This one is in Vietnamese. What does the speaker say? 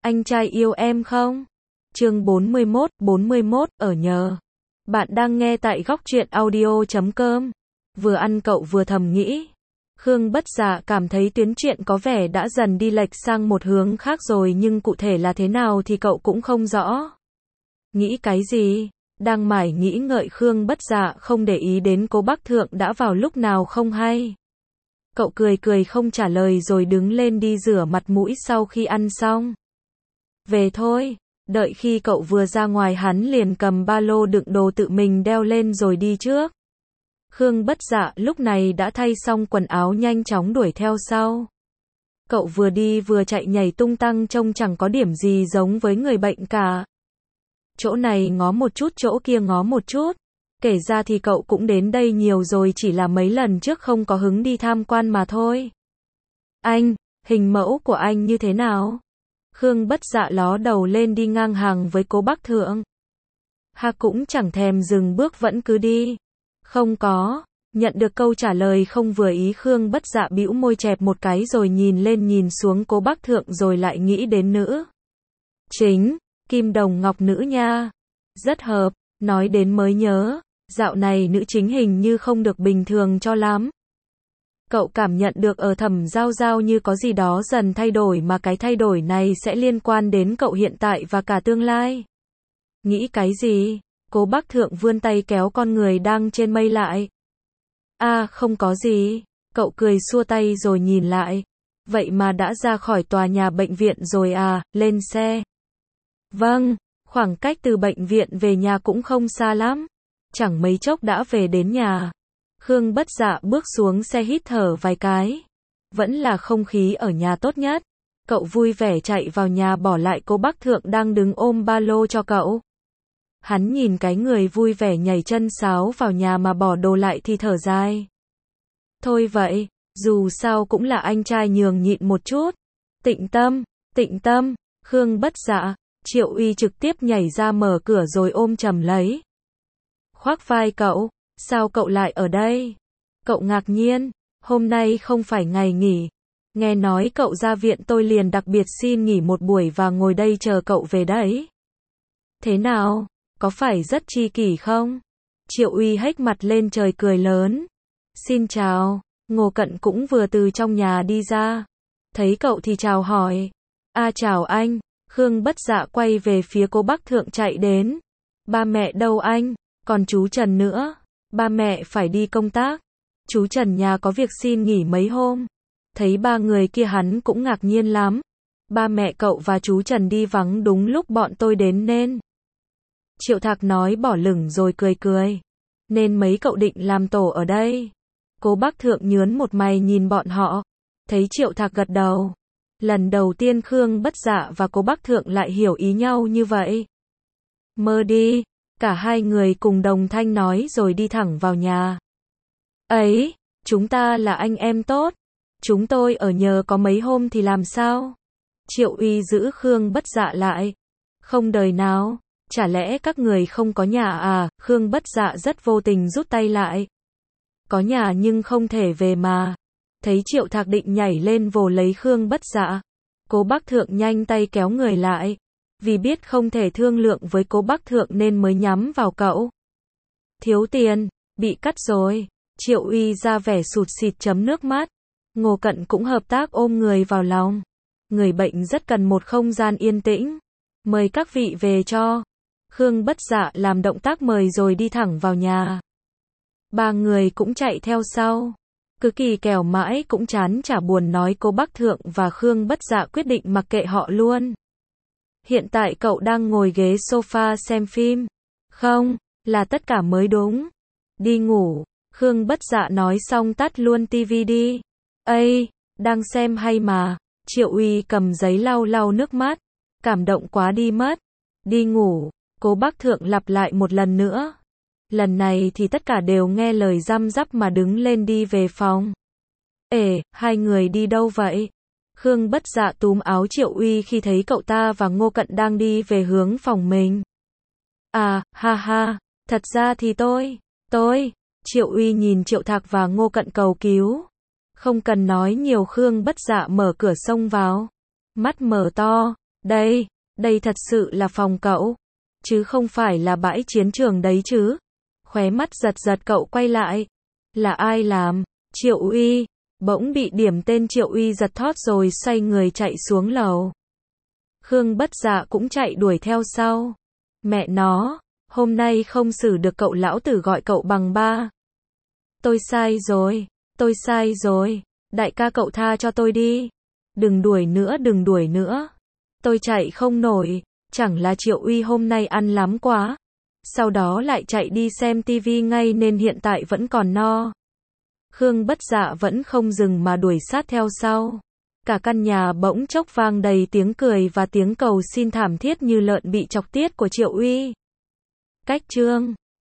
Anh trai yêu em không? Chương 41, ở nhờ. Bạn đang nghe tại góc truyện audio.com. Vừa ăn cậu vừa thầm nghĩ. Khương Bất Dạ cảm thấy tuyến truyện có vẻ đã dần đi lệch sang một hướng khác rồi, nhưng cụ thể là thế nào thì cậu cũng không rõ. Nghĩ cái gì? Đang mải nghĩ ngợi, Khương Bất Dạ không để ý đến Cố Bắc Thượng đã vào lúc nào không hay. Cậu cười cười không trả lời rồi đứng lên đi rửa mặt mũi sau khi ăn xong. Về thôi. Đợi khi cậu vừa ra ngoài, hắn liền cầm ba lô đựng đồ tự mình đeo lên rồi đi trước. Khương Bất Dạ lúc này đã thay xong quần áo, nhanh chóng đuổi theo sau. Cậu vừa đi vừa chạy nhảy tung tăng, trông chẳng có điểm gì giống với người bệnh cả. Chỗ này ngó một chút, chỗ kia ngó một chút. Kể ra thì cậu cũng đến đây nhiều rồi, chỉ là mấy lần trước không có hứng đi tham quan mà thôi. Anh, hình mẫu của anh như thế nào? Khương Bất Dạ ló đầu lên đi ngang hàng với Cố Bắc Thượng. Hà cũng chẳng thèm dừng bước, vẫn cứ đi. Không có. Nhận được câu trả lời không vừa ý, Khương Bất Dạ bĩu môi chẹp một cái rồi nhìn lên nhìn xuống Cố Bắc Thượng, rồi lại nghĩ đến nữ chính, Kim Đồng Ngọc nữ nha. Rất hợp. Nói đến mới nhớ, dạo này nữ chính hình như không được bình thường cho lắm. Cậu cảm nhận được ở Thẩm Giao Giao như có gì đó dần thay đổi, mà cái thay đổi này sẽ liên quan đến cậu hiện tại và cả tương lai. Nghĩ cái gì? Cố Bắc Thượng vươn tay kéo con người đang trên mây lại. Không có gì. Cậu cười xua tay rồi nhìn lại. Vậy mà đã ra khỏi tòa nhà bệnh viện rồi à? Lên xe. Vâng, khoảng cách từ bệnh viện về nhà cũng không xa lắm. Chẳng mấy chốc đã về đến nhà. Khương Bất Dạ bước xuống xe, hít thở vài cái. Vẫn là không khí ở nhà tốt nhất. Cậu vui vẻ chạy vào nhà, bỏ lại Cố Bắc Thượng đang đứng ôm ba lô cho cậu. Hắn nhìn cái người vui vẻ nhảy chân sáo vào nhà mà bỏ đồ lại thì thở dài. Thôi vậy, dù sao cũng là anh trai, nhường nhịn một chút. Tịnh tâm, Khương Bất Dạ. Triệu Uy trực tiếp nhảy ra mở cửa rồi ôm chầm lấy. Khoác vai cậu. Sao cậu lại ở đây? Cậu ngạc nhiên. Hôm nay không phải ngày nghỉ. Nghe nói cậu ra viện, tôi liền đặc biệt xin nghỉ một buổi và ngồi đây chờ cậu về đấy. Thế nào? Có phải rất tri kỷ không? Triệu Uy hếch mặt lên trời cười lớn. Xin chào. Ngô Cận cũng vừa từ trong nhà đi ra. Thấy cậu thì chào hỏi. Chào anh. Khương Bất Dạ quay về phía Cố Bắc Thượng chạy đến. Ba mẹ đâu anh? Còn chú Trần nữa. Ba mẹ phải đi công tác. Chú Trần nhà có việc xin nghỉ mấy hôm. Thấy ba người kia hắn cũng ngạc nhiên lắm. Ba mẹ cậu và chú Trần đi vắng đúng lúc bọn tôi đến nên. Triệu Thạc nói bỏ lửng rồi cười. Nên mấy cậu định làm tổ ở đây. Cố Bắc Thượng nhớn một mày nhìn bọn họ. Thấy Triệu Thạc gật đầu. Lần đầu tiên Khương Bất Dạ và Cố Bắc Thượng lại hiểu ý nhau như vậy. Mơ đi. Cả hai người cùng đồng thanh nói rồi đi thẳng vào nhà. Ấy, chúng ta là anh em tốt. Chúng tôi ở nhờ có mấy hôm thì làm sao? Triệu Uy giữ Khương Bất Dạ lại. Không đời nào. Chả lẽ các người không có nhà à? Khương Bất Dạ rất vô tình rút tay lại. Có nhà nhưng không thể về mà. Thấy Triệu Thạc định nhảy lên vồ lấy Khương Bất Dạ. Cố Bắc Thượng nhanh tay kéo người lại. Vì biết không thể thương lượng với Cố Bắc Thượng nên mới nhắm vào cậu. Thiếu tiền, bị cắt rồi. Triệu Uy ra vẻ sụt sịt chấm nước mắt. Ngô Cận cũng hợp tác ôm người vào lòng. Người bệnh rất cần một không gian yên tĩnh. Mời các vị về cho. Khương Bất Dạ làm động tác mời rồi đi thẳng vào nhà. Ba người cũng chạy theo sau. Cứ kỳ kèo mãi cũng chán chả buồn nói Cố Bắc Thượng và Khương Bất Dạ quyết định mặc kệ họ luôn. Hiện tại cậu đang ngồi ghế sofa xem phim. Không, là tất cả mới đúng. Đi ngủ. Khương Bất Dạ nói xong tắt luôn tivi đi. Đang xem hay mà. Triệu Uy cầm giấy lau nước mắt. Cảm động quá đi mất. Đi ngủ. Cố Bắc Thượng lặp lại một lần nữa. Lần này thì tất cả đều nghe lời răm rắp mà đứng lên đi về phòng. Hai người đi đâu vậy? Khương Bất Dạ túm áo Triệu Uy khi thấy cậu ta và Ngô Cận đang đi về hướng phòng mình. Thật ra thì tôi. Triệu Uy nhìn Triệu Thạc và Ngô Cận cầu cứu. Không cần nói nhiều, Khương Bất Dạ mở cửa xông vào. Mắt mở to, Đây thật sự là phòng cậu, chứ không phải là bãi chiến trường đấy chứ. Khóe mắt giật giật cậu quay lại. Là ai làm? Triệu Uy. Bỗng bị điểm tên Triệu Uy giật thót rồi xoay người chạy xuống lầu. Khương Bất Dạ cũng chạy đuổi theo sau. Mẹ nó, hôm nay không xử được cậu lão tử gọi cậu bằng ba. Tôi sai rồi, đại ca cậu tha cho tôi đi. Đừng đuổi nữa. Tôi chạy không nổi, chẳng là Triệu Uy hôm nay ăn lắm quá. Sau đó lại chạy đi xem tivi ngay nên hiện tại vẫn còn no. Khương Bất Dạ vẫn không dừng mà đuổi sát theo sau. Cả căn nhà bỗng chốc vang đầy tiếng cười và tiếng cầu xin thảm thiết như lợn bị chọc tiết của Triệu Uy. Cách chương